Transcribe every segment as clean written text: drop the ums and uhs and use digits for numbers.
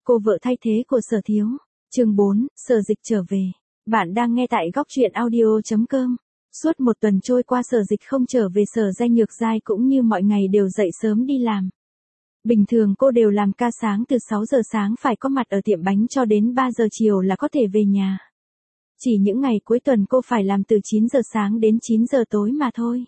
cô vợ thay thế của Sở Thiếu. Chương 4, Sở Dịch trở về. Bạn đang nghe tại góc truyện audio.com. Suốt một tuần trôi qua Sở Dịch không trở về Sở Gia Nhược Giai cũng như mọi ngày đều dậy sớm đi làm. Bình thường cô đều làm ca sáng từ 6 giờ sáng phải có mặt ở tiệm bánh cho đến 3 giờ chiều là có thể về nhà. Chỉ những ngày cuối tuần cô phải làm từ 9 giờ sáng đến 9 giờ tối mà thôi.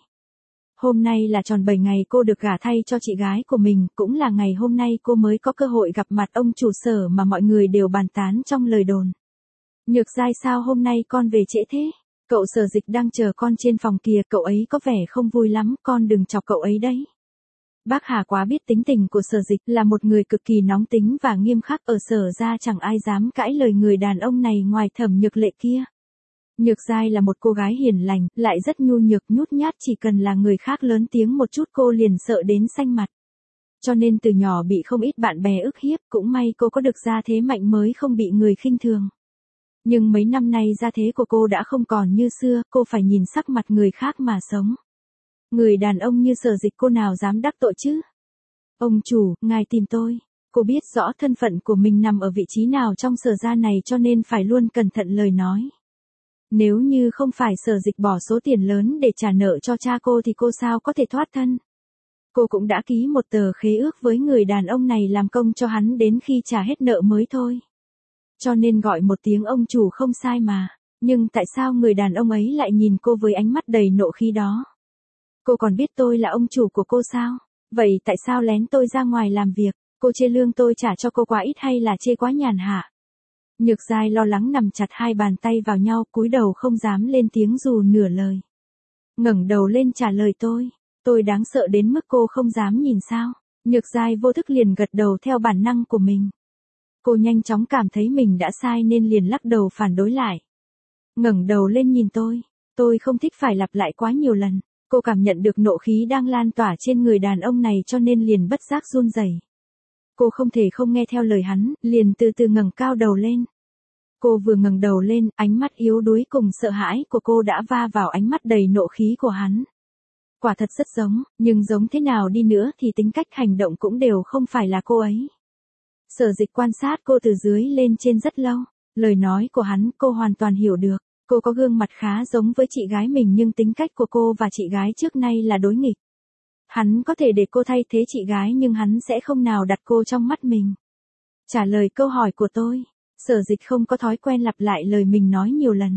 Hôm nay là tròn 7 ngày cô được gả thay cho chị gái của mình, cũng là ngày hôm nay cô mới có cơ hội gặp mặt ông chủ Sở mà mọi người đều bàn tán trong lời đồn. Nhược Giai, sao hôm nay con về trễ thế? Cậu Sở Dịch đang chờ con trên phòng kìa, cậu ấy có vẻ không vui lắm, con đừng chọc cậu ấy đấy. Bác Hà quá biết tính tình của Sở Dịch, là một người cực kỳ nóng tính và nghiêm khắc, ở Sở Gia chẳng ai dám cãi lời người đàn ông này ngoài Thẩm Nhược Lệ kia. Nhược Giai là một cô gái hiền lành, lại rất nhu nhược nhút nhát, chỉ cần là người khác lớn tiếng một chút cô liền sợ đến xanh mặt. Cho nên từ nhỏ bị không ít bạn bè ức hiếp, cũng may cô có được gia thế mạnh mới không bị người khinh thường. Nhưng mấy năm nay gia thế của cô đã không còn như xưa, cô phải nhìn sắc mặt người khác mà sống. Người đàn ông như Sở Dịch cô nào dám đắc tội chứ? Ông chủ, ngài tìm tôi. Cô biết rõ thân phận của mình nằm ở vị trí nào trong Sở Gia này cho nên phải luôn cẩn thận lời nói. Nếu như không phải Sở Dịch bỏ số tiền lớn để trả nợ cho cha cô thì cô sao có thể thoát thân. Cô cũng đã ký một tờ khế ước với người đàn ông này làm công cho hắn đến khi trả hết nợ mới thôi. Cho nên gọi một tiếng ông chủ không sai mà. Nhưng tại sao người đàn ông ấy lại nhìn cô với ánh mắt đầy nộ khí đó? Cô còn biết tôi là ông chủ của cô sao? Vậy tại sao lén tôi ra ngoài làm việc? Cô chê lương tôi trả cho cô quá ít hay là chê quá nhàn hạ? Nhược Giai lo lắng nằm chặt hai bàn tay vào nhau, cúi đầu không dám lên tiếng dù nửa lời. Ngẩng đầu lên trả lời tôi đáng sợ đến mức cô không dám nhìn sao? Nhược Giai vô thức liền gật đầu theo bản năng của mình. Cô nhanh chóng cảm thấy mình đã sai nên liền lắc đầu phản đối lại. Ngẩng đầu lên nhìn tôi không thích phải lặp lại quá nhiều lần. Cô cảm nhận được nộ khí đang lan tỏa trên người đàn ông này cho nên liền bất giác run rẩy. Cô không thể không nghe theo lời hắn, liền từ từ ngẩng cao đầu lên. Cô vừa ngẩng đầu lên, ánh mắt yếu đuối cùng sợ hãi của cô đã va vào ánh mắt đầy nộ khí của hắn. Quả thật rất giống, nhưng giống thế nào đi nữa thì tính cách hành động cũng đều không phải là cô ấy. Sở Dịch quan sát cô từ dưới lên trên rất lâu, lời nói của hắn cô hoàn toàn hiểu được. Cô có gương mặt khá giống với chị gái mình nhưng tính cách của cô và chị gái trước nay là đối nghịch. Hắn có thể để cô thay thế chị gái nhưng hắn sẽ không nào đặt cô trong mắt mình. Trả lời câu hỏi của tôi, Sở Dịch không có thói quen lặp lại lời mình nói nhiều lần.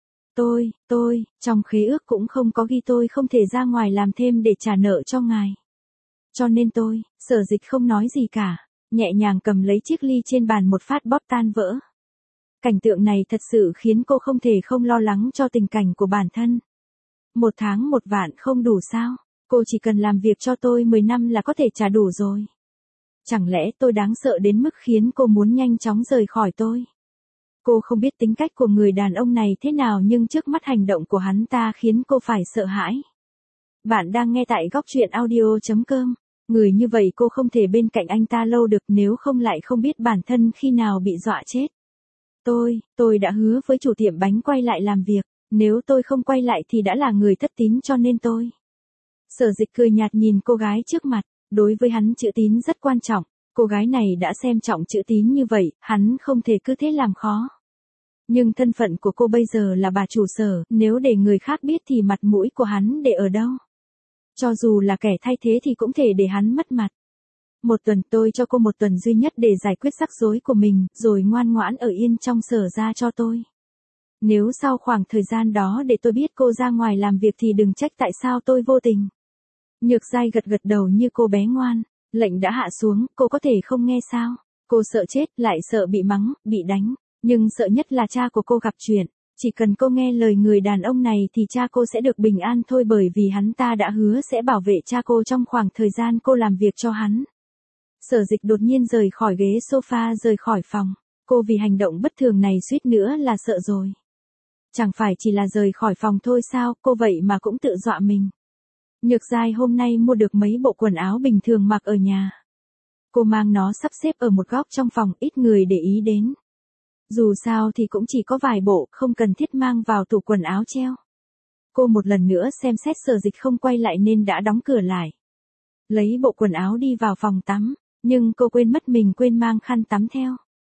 Trong khế ước cũng không có ghi tôi không thể ra ngoài làm thêm để trả nợ cho ngài. Cho nên Sở Dịch không nói gì cả, nhẹ nhàng cầm lấy chiếc ly trên bàn một phát bóp tan vỡ. Cảnh tượng này thật sự khiến cô không thể không lo lắng cho tình cảnh của bản thân. 1 tháng 1 vạn không đủ sao? Cô chỉ cần làm việc cho tôi 10 năm là có thể trả đủ rồi. Chẳng lẽ tôi đáng sợ đến mức khiến cô muốn nhanh chóng rời khỏi tôi? Cô không biết tính cách của người đàn ông này thế nào nhưng trước mắt hành động của hắn ta khiến cô phải sợ hãi. Bạn đang nghe tại góc truyện audio.com. Người như vậy cô không thể bên cạnh anh ta lâu được, nếu không lại không biết bản thân khi nào bị dọa chết. Tôi đã hứa với chủ tiệm bánh quay lại làm việc, nếu tôi không quay lại thì đã là người thất tín cho nên tôi. Sở Dịch cười nhạt nhìn cô gái trước mặt, đối với hắn chữ tín rất quan trọng, cô gái này đã xem trọng chữ tín như vậy, hắn không thể cứ thế làm khó. Nhưng thân phận của cô bây giờ là bà chủ Sở, nếu để người khác biết thì mặt mũi của hắn để ở đâu? Cho dù là kẻ thay thế thì cũng thể để hắn mất mặt. 1 tuần, tôi cho cô 1 tuần duy nhất để giải quyết rắc rối của mình, rồi ngoan ngoãn ở yên trong Sở Gia cho tôi. Nếu sau khoảng thời gian đó để tôi biết cô ra ngoài làm việc thì đừng trách tại sao tôi vô tình. Nhược Giai gật gật đầu như cô bé ngoan, lệnh đã hạ xuống, cô có thể không nghe sao? Cô sợ chết, lại sợ bị mắng, bị đánh, nhưng sợ nhất là cha của cô gặp chuyện. Chỉ cần cô nghe lời người đàn ông này thì cha cô sẽ được bình an thôi, bởi vì hắn ta đã hứa sẽ bảo vệ cha cô trong khoảng thời gian cô làm việc cho hắn. Sở Dịch đột nhiên rời khỏi ghế sofa, rời khỏi phòng. Cô vì hành động bất thường này suýt nữa là sợ rồi. Chẳng phải chỉ là rời khỏi phòng thôi sao, cô vậy mà cũng tự dọa mình. Nhược Giai hôm nay mua được mấy bộ quần áo bình thường mặc ở nhà. Cô mang nó sắp xếp ở một góc trong phòng, ít người để ý đến. Dù sao thì cũng chỉ có vài bộ, không cần thiết mang vào tủ quần áo treo. Cô một lần nữa xem xét Sở Dịch không quay lại nên đã đóng cửa lại. Lấy bộ quần áo đi vào phòng tắm, nhưng cô quên mất mình quên mang khăn tắm theo.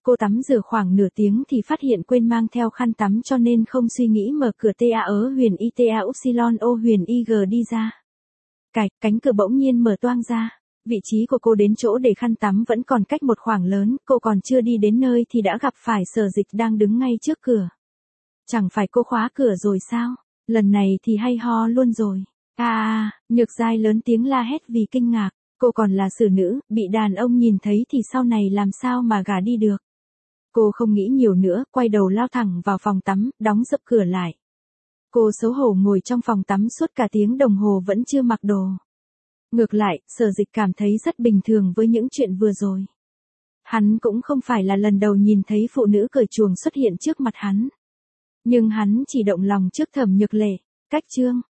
Cô tắm rửa khoảng nửa tiếng thì phát hiện quên mang theo khăn tắm cho nên không suy nghĩ mở cửa TA ớ huyền ITA Upsilon O huyền IG đi ra. Cánh cửa bỗng nhiên mở toang ra. Vị trí của cô đến chỗ để khăn tắm vẫn còn cách một khoảng lớn, cô còn chưa đi đến nơi thì đã gặp phải Sở Dịch đang đứng ngay trước cửa. Chẳng phải cô khóa cửa rồi sao? Lần này thì hay ho luôn rồi. Nhược giai lớn tiếng la hét vì kinh ngạc. Cô còn là xử nữ, bị đàn ông nhìn thấy thì sau này làm sao mà gả đi được. Cô không nghĩ nhiều nữa, quay đầu lao thẳng vào phòng tắm, đóng sập cửa lại. Cô xấu hổ ngồi trong phòng tắm suốt cả tiếng đồng hồ vẫn chưa mặc đồ. Ngược lại, Sở Dịch cảm thấy rất bình thường với những chuyện vừa rồi. Hắn cũng không phải là lần đầu nhìn thấy phụ nữ cởi chuồng xuất hiện trước mặt hắn. Nhưng hắn chỉ động lòng trước Thẩm Nhược Lệ. Cách chương